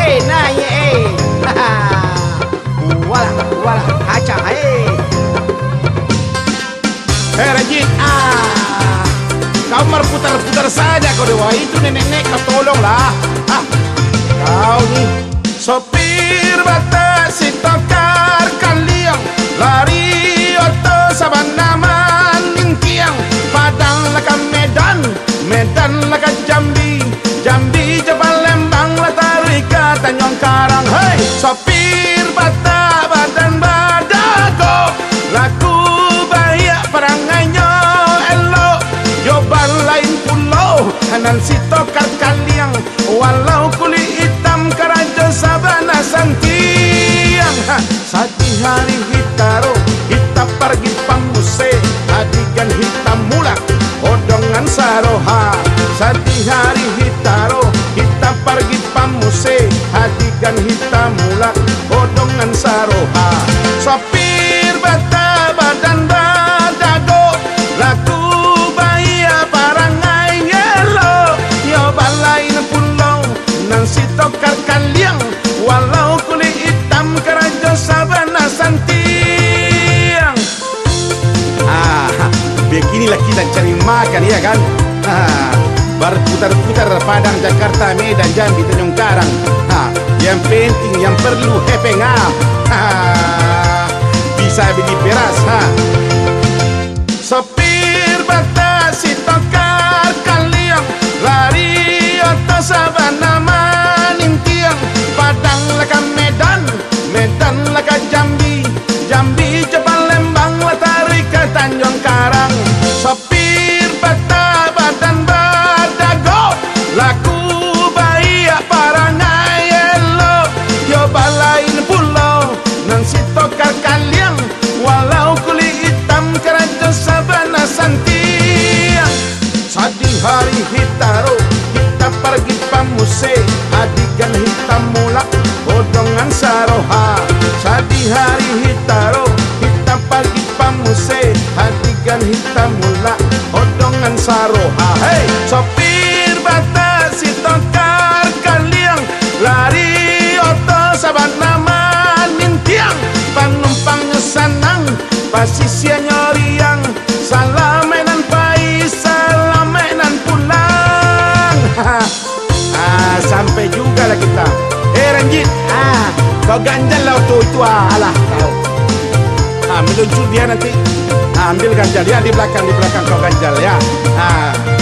nah ye walah walah kaca Ranjit, kau berputar-putar saja kau dewa itu nenek-nenek kau tolonglah. Kau nih sopir batas si tokar kaliang lari oto sabana maningkiang Padang laka Medan, Medan laka Jambi, Jambi Jabal Lembang Latarika Tanjung Karang. Hei sopir bata badan badago laku perangainya elok Joban lain pulau Hanan si tokar kaliang Walau kulit hitam Keraja sabana santiang Sati hari hitaro Kita pergi pamuse Adigan hitam mulak Odongan saroha Sati hari hitaro Kita pergi pamuse Adigan hitam mulak Odongan saroha Sopir bata badan laku bahaya parangai ngelo yo balain pulau nang si tokar kaliang walau kulit hitam keraja sabana santiang. Beginilah kita cari makan ya kan. Berputar-putar Padang, Jakarta, Medan, Jambi, Tanjung Karang. Yang penting yang perlu hepeng bisa beli beras Sopir batas si tokar kaliang lari oto sabana maningkiang Padang laka Medan, Medan laka Jambi, Jambi Jabal Lembang Latarika Tanjung Karang. Sopir bata badan badago laku bahaya parangai elo yo balain pulau nang si tokar kaliang walau kulit hitam keraja sabana santiang. Sadi hari hitaro kita pergi pamuse adigan hitam mulak odongan saroha. Sadi hari hitaro kita pergi pamuse adigan hitam mulak odongan saroha. Hei sopir batas si tokar kaliang lari oto sabana manintiang penumpangnya sanang pasisnya nyoriang salamenan pai salamenan pulang. Sampai juga lah kita. Ranjit, kau ganjal lah auto itu alah kau. Meluncur dia nanti. Ambil ganjal ya di belakang kau ganjal ya.